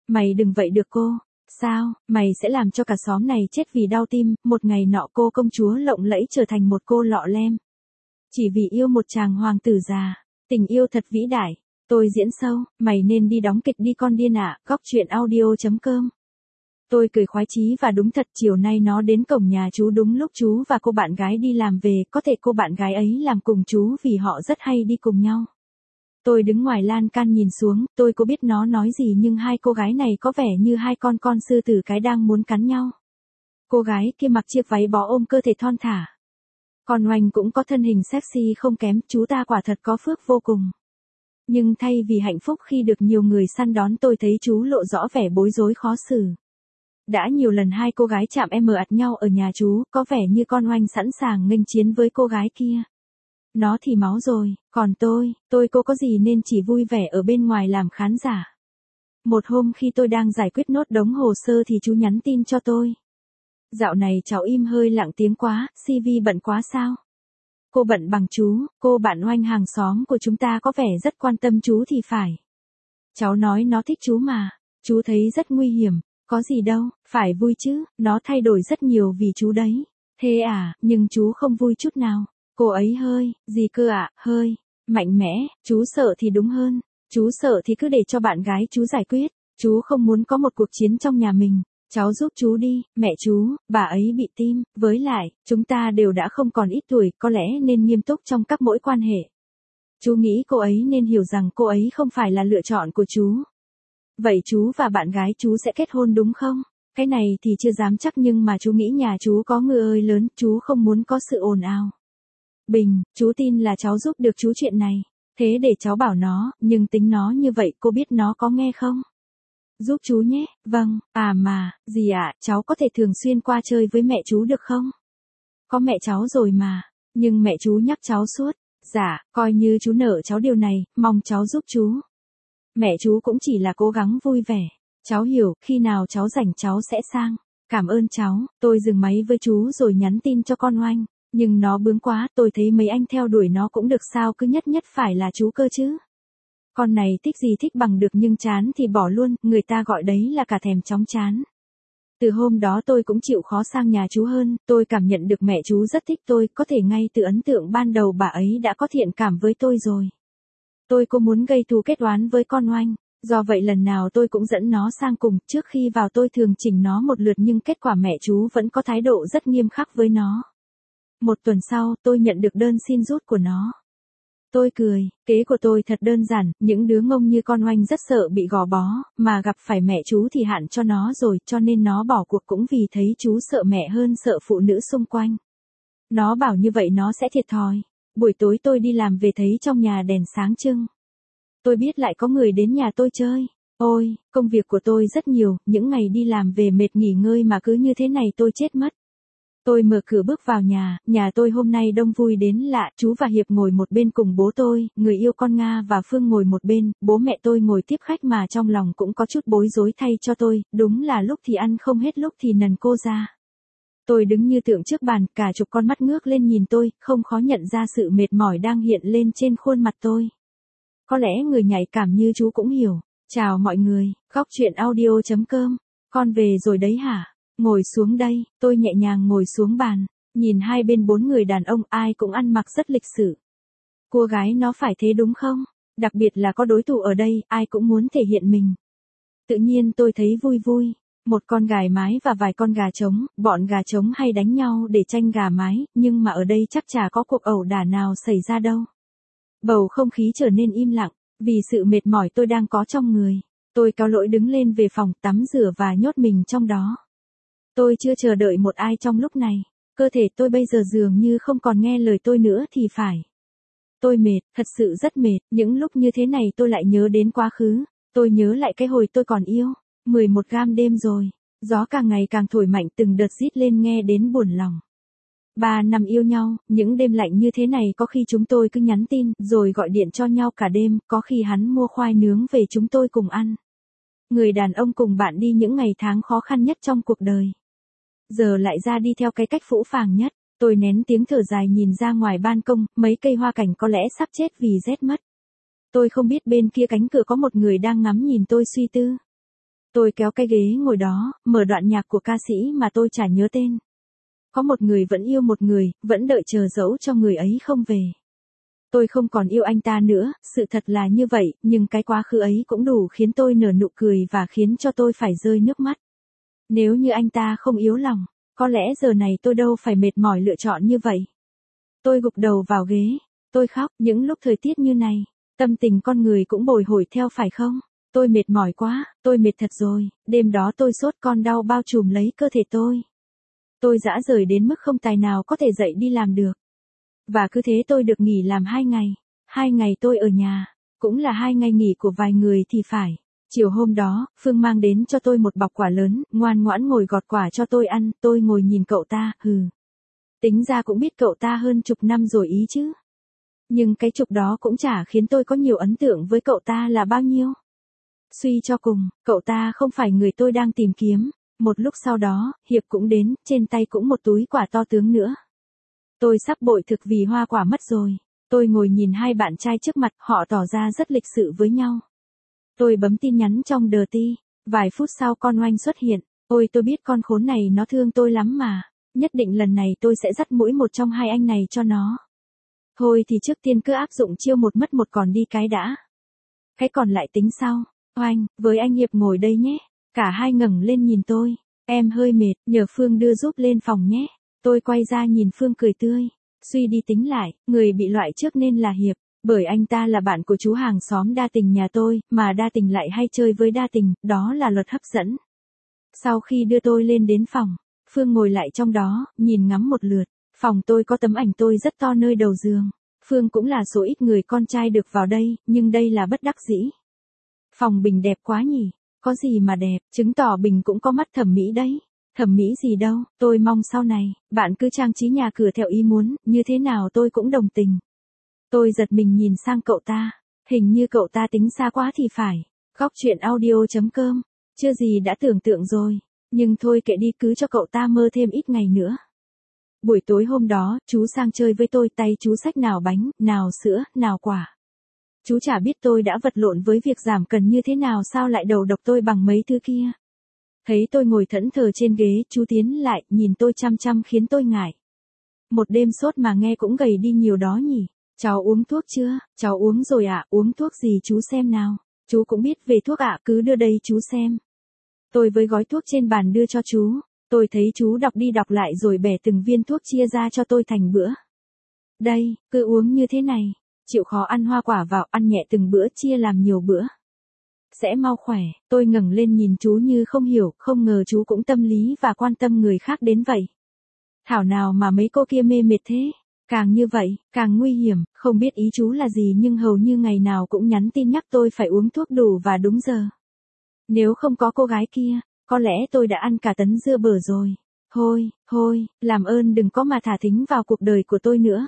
Speaker 1: Mày đừng vậy được cô. Sao, mày sẽ làm cho cả xóm này chết vì đau tim, một ngày nọ cô công chúa lộng lẫy trở thành một cô lọ lem. Chỉ vì yêu một chàng hoàng tử già, tình yêu thật vĩ đại. Tôi diễn sâu, mày nên đi đóng kịch đi con điên ạ, góc chuyện audio.com. Tôi cười khoái chí và đúng thật chiều nay nó đến cổng nhà chú đúng lúc chú và cô bạn gái đi làm về, có thể cô bạn gái ấy làm cùng chú vì họ rất hay đi cùng nhau. Tôi đứng ngoài lan can nhìn xuống, tôi có biết nó nói gì nhưng hai cô gái này có vẻ như hai con con sư tử cái đang muốn cắn nhau. Cô gái kia mặc chiếc váy bó ôm cơ thể thon thả. Còn Oanh cũng có thân hình sexy không kém, chú ta quả thật có phước vô cùng. Nhưng thay vì hạnh phúc khi được nhiều người săn đón, tôi thấy chú lộ rõ vẻ bối rối khó xử. Đã nhiều lần hai cô gái chạm em ạt nhau ở nhà chú, có vẻ như con Oanh sẵn sàng nghênh chiến với cô gái kia. Nó thì máu rồi, còn tôi, tôi cô có gì nên chỉ vui vẻ ở bên ngoài làm khán giả. Một hôm khi tôi đang giải quyết nốt đống hồ sơ thì chú nhắn tin cho tôi. Dạo này cháu im hơi lặng tiếng quá, xê vê bận quá sao? Cô bận bằng chú, cô bạn Oanh hàng xóm của chúng ta có vẻ rất quan tâm chú thì phải. Cháu nói nó thích chú mà, chú thấy rất nguy hiểm, có gì đâu, phải vui chứ, nó thay đổi rất nhiều vì chú đấy. Thế à, nhưng chú không vui chút nào. Cô ấy hơi, gì cơ ạ, à, hơi, mạnh mẽ, chú sợ thì đúng hơn, chú sợ thì cứ để cho bạn gái chú giải quyết, chú không muốn có một cuộc chiến trong nhà mình, cháu giúp chú đi, mẹ chú, bà ấy bị tim, với lại, chúng ta đều đã không còn ít tuổi, có lẽ nên nghiêm túc trong các mối quan hệ. Chú nghĩ cô ấy nên hiểu rằng cô ấy không phải là lựa chọn của chú. Vậy chú và bạn gái chú sẽ kết hôn đúng không? Cái này thì chưa dám chắc nhưng mà chú nghĩ nhà chú có ngựa ơi lớn, chú không muốn có sự ồn ào. Bình, chú tin là cháu giúp được chú chuyện này. Thế để cháu bảo nó, nhưng tính nó như vậy cô biết nó có nghe không? Giúp chú nhé, vâng, à mà, gì ạ, à, cháu có thể thường xuyên qua chơi với mẹ chú được không? Có mẹ cháu rồi mà, nhưng mẹ chú nhắc cháu suốt. Dạ, coi như chú nợ cháu điều này, mong cháu giúp chú. Mẹ chú cũng chỉ là cố gắng vui vẻ. Cháu hiểu, khi nào cháu rảnh cháu sẽ sang. Cảm ơn cháu, tôi dừng máy với chú rồi nhắn tin cho con Oanh. Nhưng nó bướng quá, tôi thấy mấy anh theo đuổi nó cũng được sao cứ nhất nhất phải là chú cơ chứ. Con này thích gì thích bằng được nhưng chán thì bỏ luôn, người ta gọi đấy là cả thèm chóng chán. Từ hôm đó tôi cũng chịu khó sang nhà chú hơn, tôi cảm nhận được mẹ chú rất thích tôi, có thể ngay từ ấn tượng ban đầu bà ấy đã có thiện cảm với tôi rồi. Tôi có muốn gây thù kết oán với con Oanh, do vậy lần nào tôi cũng dẫn nó sang cùng, trước khi vào tôi thường chỉnh nó một lượt nhưng kết quả mẹ chú vẫn có thái độ rất nghiêm khắc với nó. Một tuần sau, tôi nhận được đơn xin rút của nó. Tôi cười, kế của tôi thật đơn giản, những đứa ngông như con Oanh rất sợ bị gò bó, mà gặp phải mẹ chú thì hạn cho nó rồi, cho nên nó bỏ cuộc cũng vì thấy chú sợ mẹ hơn sợ phụ nữ xung quanh. Nó bảo như vậy nó sẽ thiệt thòi. Buổi tối tôi đi làm về thấy trong nhà đèn sáng trưng. Tôi biết lại có người đến nhà tôi chơi. Ôi, công việc của tôi rất nhiều, những ngày đi làm về mệt nghỉ ngơi mà cứ như thế này tôi chết mất. Tôi mở cửa bước vào nhà, nhà tôi hôm nay đông vui đến lạ, chú và Hiệp ngồi một bên cùng bố tôi, người yêu con Nga và Phương ngồi một bên, bố mẹ tôi ngồi tiếp khách mà trong lòng cũng có chút bối rối thay cho tôi, đúng là lúc thì ăn không hết lúc thì nần cô ra. Tôi đứng như tượng trước bàn, cả chục con mắt ngước lên nhìn tôi, không khó nhận ra sự mệt mỏi đang hiện lên trên khuôn mặt tôi. Có lẽ người nhạy cảm như chú cũng hiểu. Chào mọi người, góc chuyện audio.com, con về rồi đấy hả? Ngồi xuống đây, tôi nhẹ nhàng ngồi xuống bàn, nhìn hai bên bốn người đàn ông ai cũng ăn mặc rất lịch sự. Cô gái nó phải thế đúng không? Đặc biệt là có đối thủ ở đây, ai cũng muốn thể hiện mình. Tự nhiên tôi thấy vui vui. Một con gà mái và vài con gà trống, bọn gà trống hay đánh nhau để tranh gà mái, nhưng mà ở đây chắc chả có cuộc ẩu đả nào xảy ra đâu. Bầu không khí trở nên im lặng, vì sự mệt mỏi tôi đang có trong người. Tôi cáo lỗi đứng lên về phòng tắm rửa và nhốt mình trong đó. Tôi chưa chờ đợi một ai trong lúc này. Cơ thể tôi bây giờ dường như không còn nghe lời tôi nữa thì phải. Tôi mệt, thật sự rất mệt, những lúc như thế này tôi lại nhớ đến quá khứ. Tôi nhớ lại cái hồi tôi còn yêu. mười một gam đêm rồi. Gió càng ngày càng thổi mạnh từng đợt rít lên nghe đến buồn lòng. Ba năm yêu nhau, những đêm lạnh như thế này có khi chúng tôi cứ nhắn tin, rồi gọi điện cho nhau cả đêm, có khi hắn mua khoai nướng về chúng tôi cùng ăn. Người đàn ông cùng bạn đi những ngày tháng khó khăn nhất trong cuộc đời. Giờ lại ra đi theo cái cách phũ phàng nhất, tôi nén tiếng thở dài nhìn ra ngoài ban công, mấy cây hoa cảnh có lẽ sắp chết vì rét mất. Tôi không biết bên kia cánh cửa có một người đang ngắm nhìn tôi suy tư. Tôi kéo cái ghế ngồi đó, mở đoạn nhạc của ca sĩ mà tôi chả nhớ tên. Có một người vẫn yêu một người, vẫn đợi chờ dẫu cho người ấy không về. Tôi không còn yêu anh ta nữa, sự thật là như vậy, nhưng cái quá khứ ấy cũng đủ khiến tôi nở nụ cười và khiến cho tôi phải rơi nước mắt. Nếu như anh ta không yếu lòng, có lẽ giờ này tôi đâu phải mệt mỏi lựa chọn như vậy. Tôi gục đầu vào ghế, tôi khóc, những lúc thời tiết như này, tâm tình con người cũng bồi hồi theo phải không? Tôi mệt mỏi quá, tôi mệt thật rồi, đêm đó tôi sốt con đau bao trùm lấy cơ thể tôi. Tôi rã rời đến mức không tài nào có thể dậy đi làm được. Và cứ thế tôi được nghỉ làm hai ngày. Hai ngày tôi ở nhà, cũng là hai ngày nghỉ của vài người thì phải. Chiều hôm đó, Phương mang đến cho tôi một bọc quả lớn, ngoan ngoãn ngồi gọt quả cho tôi ăn, tôi ngồi nhìn cậu ta, hừ. Tính ra cũng biết cậu ta hơn chục năm rồi ý chứ. Nhưng cái chục đó cũng chả khiến tôi có nhiều ấn tượng với cậu ta là bao nhiêu. Suy cho cùng, cậu ta không phải người tôi đang tìm kiếm. Một lúc sau đó, Hiệp cũng đến, trên tay cũng một túi quả to tướng nữa. Tôi sắp bội thực vì hoa quả mất rồi. Tôi ngồi nhìn hai bạn trai trước mặt, họ tỏ ra rất lịch sự với nhau. Tôi bấm tin nhắn trong đờ ti. Vài phút sau con Oanh xuất hiện. Ôi tôi biết con khốn này nó thương tôi lắm mà. Nhất định lần này tôi sẽ dắt mũi một trong hai anh này cho nó. Thôi thì trước tiên cứ áp dụng chiêu một mất một còn đi cái đã. Cái còn lại tính sau. Oanh, với anh Hiệp ngồi đây nhé. Cả hai ngẩng lên nhìn tôi. Em hơi mệt, nhờ Phương đưa giúp lên phòng nhé. Tôi quay ra nhìn Phương cười tươi. Suy đi tính lại, người bị loại trước nên là Hiệp. Bởi anh ta là bạn của chú hàng xóm đa tình nhà tôi, mà đa tình lại hay chơi với đa tình, đó là luật hấp dẫn. Sau khi đưa tôi lên đến phòng, Phương ngồi lại trong đó, nhìn ngắm một lượt. Phòng tôi có tấm ảnh tôi rất to nơi đầu giường. Phương cũng là số ít người con trai được vào đây, nhưng đây là bất đắc dĩ. Phòng Bình đẹp quá nhỉ, có gì mà đẹp, chứng tỏ Bình cũng có mắt thẩm mỹ đấy. Thẩm mỹ gì đâu, tôi mong sau này, bạn cứ trang trí nhà cửa theo ý muốn, như thế nào tôi cũng đồng tình. Tôi giật mình nhìn sang cậu ta, hình như cậu ta tính xa quá thì phải. Góc truyện audio chấm com, chưa gì đã tưởng tượng rồi, nhưng thôi kệ đi cứ cho cậu ta mơ thêm ít ngày nữa. Buổi tối hôm đó, chú sang chơi với tôi, tay chú xách nào bánh, nào sữa, nào quả. Chú chả biết tôi đã vật lộn với việc giảm cân như thế nào sao lại đầu độc tôi bằng mấy thứ kia. Thấy tôi ngồi thẫn thờ trên ghế, chú tiến lại, nhìn tôi chăm chăm khiến tôi ngại. Một đêm sốt mà nghe cũng gầy đi nhiều đó nhỉ. Cháu uống thuốc chưa? Cháu uống rồi ạ, à, uống thuốc gì chú xem nào. Chú cũng biết về thuốc ạ, à, cứ đưa đây chú xem. Tôi với gói thuốc trên bàn đưa cho chú. Tôi thấy chú đọc đi đọc lại rồi bẻ từng viên thuốc chia ra cho tôi thành bữa. Đây, cứ uống như thế này. Chịu khó ăn hoa quả vào, ăn nhẹ từng bữa, chia làm nhiều bữa. Sẽ mau khỏe. Tôi ngẩng lên nhìn chú như không hiểu, không ngờ chú cũng tâm lý và quan tâm người khác đến vậy. Thảo nào mà mấy cô kia mê mệt thế. Càng như vậy, càng nguy hiểm, không biết ý chú là gì nhưng hầu như ngày nào cũng nhắn tin nhắc tôi phải uống thuốc đủ và đúng giờ. Nếu không có cô gái kia, có lẽ tôi đã ăn cả tấn dưa bở rồi. Thôi, thôi, làm ơn đừng có mà thả thính vào cuộc đời của tôi nữa.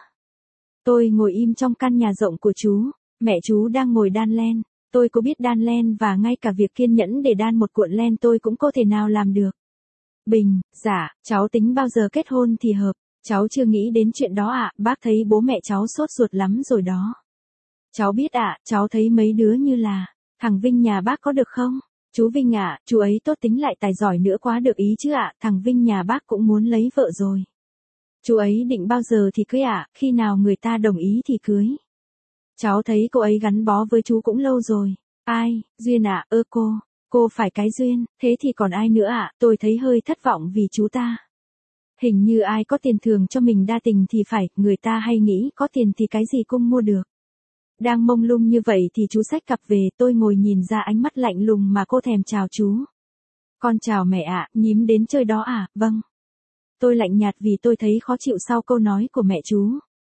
Speaker 1: Tôi ngồi im trong căn nhà rộng của chú, mẹ chú đang ngồi đan len. Tôi có biết đan len và ngay cả việc kiên nhẫn để đan một cuộn len tôi cũng có thể nào làm được. Bình, dạ, cháu tính bao giờ kết hôn thì hợp. Cháu chưa nghĩ đến chuyện đó ạ, à, bác thấy bố mẹ cháu sốt ruột lắm rồi đó. Cháu biết ạ, à, cháu thấy mấy đứa như là, thằng Vinh nhà bác có được không? Chú Vinh ạ, à, chú ấy tốt tính lại tài giỏi nữa quá được ý chứ ạ, à, thằng Vinh nhà bác cũng muốn lấy vợ rồi. Chú ấy định bao giờ thì cưới ạ, à, khi nào người ta đồng ý thì cưới. Cháu thấy cô ấy gắn bó với chú cũng lâu rồi. Ai, Duyên ạ, à, ơ cô, cô phải cái Duyên, thế thì còn ai nữa ạ, à, tôi thấy hơi thất vọng vì chú ta. Hình như ai có tiền thường cho mình đa tình thì phải, người ta hay nghĩ có tiền thì cái gì cũng mua được. Đang mông lung như vậy thì chú xách cặp về, tôi ngồi nhìn ra ánh mắt lạnh lùng mà cô thèm chào chú. Con chào mẹ ạ, à, nhím đến chơi đó à, vâng. Tôi lạnh nhạt vì tôi thấy khó chịu sau câu nói của mẹ chú.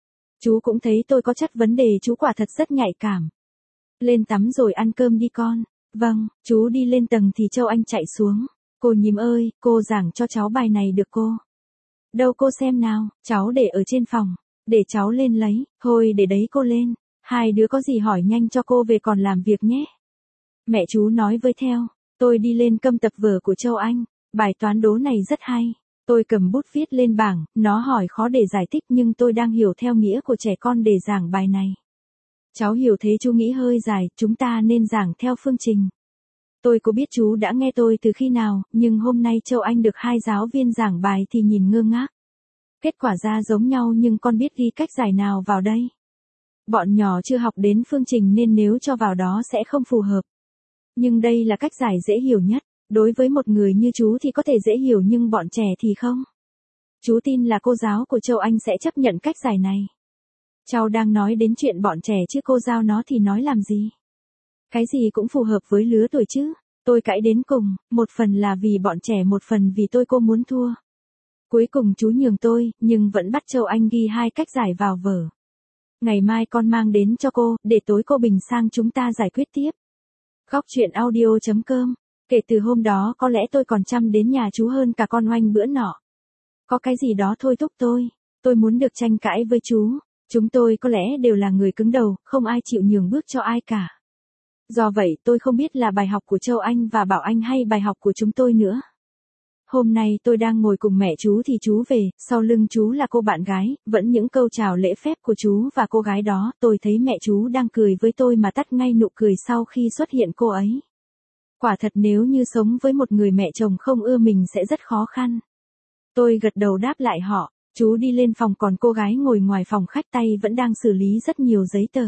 Speaker 1: Chú cũng thấy tôi có chất vấn đề, chú quả thật rất nhạy cảm. Lên tắm rồi ăn cơm đi con. Vâng, chú đi lên tầng thì Châu Anh chạy xuống. Cô nhím ơi, cô giảng cho cháu bài này được cô? Đâu cô xem nào, cháu để ở trên phòng. Để cháu lên lấy, thôi để đấy cô lên. Hai đứa có gì hỏi nhanh cho cô về còn làm việc nhé. Mẹ chú nói với theo, tôi đi lên câm tập vở của Châu Anh. Bài toán đố này rất hay. Tôi cầm bút viết lên bảng, nó hỏi khó để giải thích nhưng tôi đang hiểu theo nghĩa của trẻ con để giảng bài này. Cháu hiểu thế chú nghĩ hơi dài, chúng ta nên giảng theo phương trình. Tôi có biết chú đã nghe tôi từ khi nào, nhưng hôm nay Châu Anh được hai giáo viên giảng bài thì nhìn ngơ ngác. Kết quả ra giống nhau nhưng con biết ghi cách giải nào vào đây? Bọn nhỏ chưa học đến phương trình nên nếu cho vào đó sẽ không phù hợp. Nhưng đây là cách giải dễ hiểu nhất. Đối với một người như chú thì có thể dễ hiểu nhưng bọn trẻ thì không. Chú tin là cô giáo của Châu Anh sẽ chấp nhận cách giải này. Cháu đang nói đến chuyện bọn trẻ chứ cô giao nó thì nói làm gì? Cái gì cũng phù hợp với lứa tuổi chứ. Tôi cãi đến cùng, một phần là vì bọn trẻ một phần vì tôi cô muốn thua. Cuối cùng chú nhường tôi, nhưng vẫn bắt Châu Anh ghi hai cách giải vào vở. Ngày mai con mang đến cho cô, để tối cô bình sang chúng ta giải quyết tiếp. Góc chuyện audio chấm com. Kể từ hôm đó có lẽ tôi còn chăm đến nhà chú hơn cả con Oanh bữa nọ. Có cái gì đó thôi thúc tôi. Tôi muốn được tranh cãi với chú. Chúng tôi có lẽ đều là người cứng đầu, không ai chịu nhường bước cho ai cả. Do vậy tôi không biết là bài học của Châu Anh và Bảo Anh hay bài học của chúng tôi nữa. Hôm nay tôi đang ngồi cùng mẹ chú thì chú về, sau lưng chú là cô bạn gái, vẫn những câu chào lễ phép của chú và cô gái đó, tôi thấy mẹ chú đang cười với tôi mà tắt ngay nụ cười sau khi xuất hiện cô ấy. Quả thật nếu như sống với một người mẹ chồng không ưa mình sẽ rất khó khăn. Tôi gật đầu đáp lại họ, chú đi lên phòng còn cô gái ngồi ngoài phòng khách tay vẫn đang xử lý rất nhiều giấy tờ.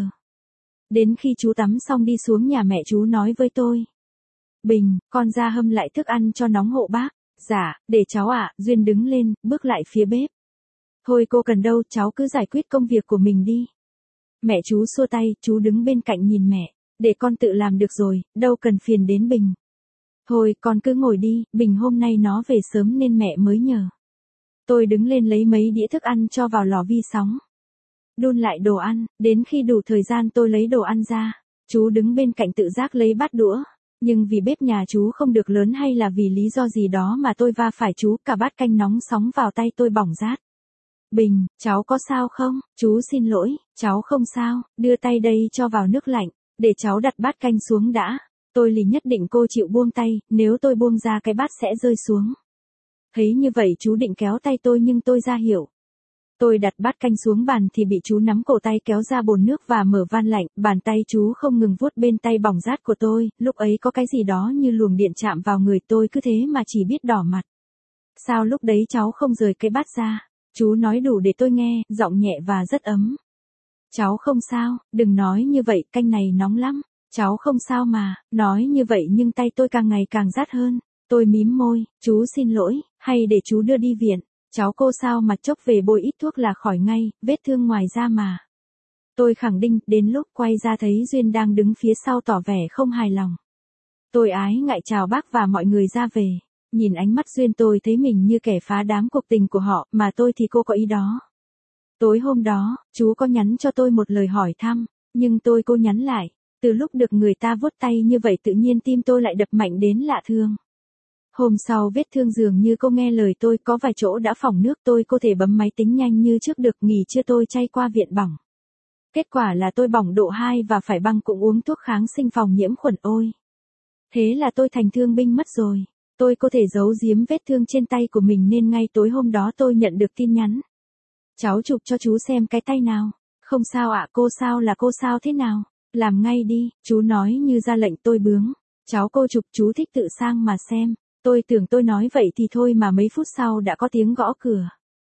Speaker 1: Đến khi chú tắm xong đi xuống nhà mẹ chú nói với tôi. Bình, con ra hâm lại thức ăn cho nóng hộ bác. Dạ, để cháu ạ, Duyên đứng lên, bước lại phía bếp. Thôi cô cần đâu, cháu cứ giải quyết công việc của mình đi. Mẹ chú xua tay, chú đứng bên cạnh nhìn mẹ. Để con tự làm được rồi, đâu cần phiền đến Bình. Thôi, con cứ ngồi đi, Bình hôm nay nó về sớm nên mẹ mới nhờ. Tôi đứng lên lấy mấy đĩa thức ăn cho vào lò vi sóng. Đun lại đồ ăn, đến khi đủ thời gian tôi lấy đồ ăn ra. Chú đứng bên cạnh tự giác lấy bát đũa. Nhưng vì bếp nhà chú không được lớn hay là vì lý do gì đó mà tôi va phải chú, cả bát canh nóng sóng vào tay tôi bỏng rát. Bình, cháu có sao không? Chú xin lỗi, cháu không sao, đưa tay đây cho vào nước lạnh, để cháu đặt bát canh xuống đã. Tôi lì nhất định cô chịu buông tay, nếu tôi buông ra cái bát sẽ rơi xuống. Thấy như vậy chú định kéo tay tôi nhưng tôi ra hiệu. Tôi đặt bát canh xuống bàn thì bị chú nắm cổ tay kéo ra bồn nước và mở van lạnh, bàn tay chú không ngừng vuốt bên tay bỏng rát của tôi, lúc ấy có cái gì đó như luồng điện chạm vào người tôi cứ thế mà chỉ biết đỏ mặt. Sao lúc đấy cháu không rời cái bát ra? Chú nói đủ để tôi nghe, giọng nhẹ và rất ấm. Cháu không sao, đừng nói như vậy, canh này nóng lắm. Cháu không sao mà, nói như vậy nhưng tay tôi càng ngày càng rát hơn. Tôi mím môi, chú xin lỗi, hay để chú đưa đi viện. Cháu cô sao mà chốc về bôi ít thuốc là khỏi ngay, vết thương ngoài da mà. Tôi khẳng định, đến lúc quay ra thấy Duyên đang đứng phía sau tỏ vẻ không hài lòng. Tôi ái ngại chào bác và mọi người ra về. Nhìn ánh mắt Duyên tôi thấy mình như kẻ phá đám cuộc tình của họ, mà tôi thì cô có ý đó. Tối hôm đó, chú có nhắn cho tôi một lời hỏi thăm, nhưng tôi cô nhắn lại. Từ lúc được người ta vuốt tay như vậy tự nhiên tim tôi lại đập mạnh đến lạ thường. Hôm sau vết thương dường như cô nghe lời tôi, có vài chỗ đã phỏng nước, tôi có thể bấm máy tính nhanh như trước được, nghỉ trưa tôi chay qua viện bỏng. Kết quả là tôi bỏng độ hai và phải băng cũng uống thuốc kháng sinh phòng nhiễm khuẩn ôi. Thế là tôi thành thương binh mất rồi. Tôi có thể giấu giếm vết thương trên tay của mình nên ngay tối hôm đó tôi nhận được tin nhắn. Cháu chụp cho chú xem cái tay nào. Không sao ạ, cô sao là cô sao thế nào? Làm ngay đi, chú nói như ra lệnh. Tôi bướng. Cháu cô chụp, chú thích tự sang mà xem. Tôi tưởng tôi nói vậy thì thôi mà mấy phút sau đã có tiếng gõ cửa.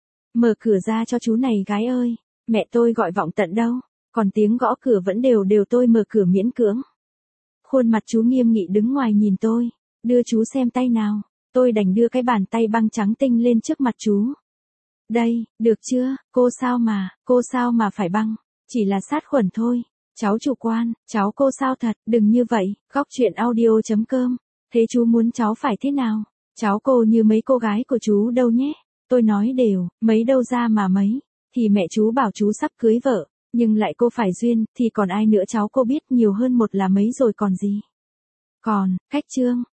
Speaker 1: Mở cửa ra cho chú này gái ơi. Mẹ tôi gọi vọng tận đâu. Còn tiếng gõ cửa vẫn đều đều, tôi mở cửa miễn cưỡng. Khuôn mặt chú nghiêm nghị đứng ngoài nhìn tôi. Đưa chú xem tay nào. Tôi đành đưa cái bàn tay băng trắng tinh lên trước mặt chú. Đây, được chưa, cô sao mà, cô sao mà phải băng. Chỉ là sát khuẩn thôi. Cháu chủ quan, cháu cô sao thật, đừng như vậy. Góc chuyện audio chấm com. Thế chú muốn cháu phải thế nào? Cháu cô như mấy cô gái của chú đâu nhé. Tôi nói đều, mấy đâu ra mà mấy. Thì mẹ chú bảo chú sắp cưới vợ, nhưng lại cô phải Duyên, thì còn ai nữa cháu cô biết, nhiều hơn một là mấy rồi còn gì. Còn, cách chương,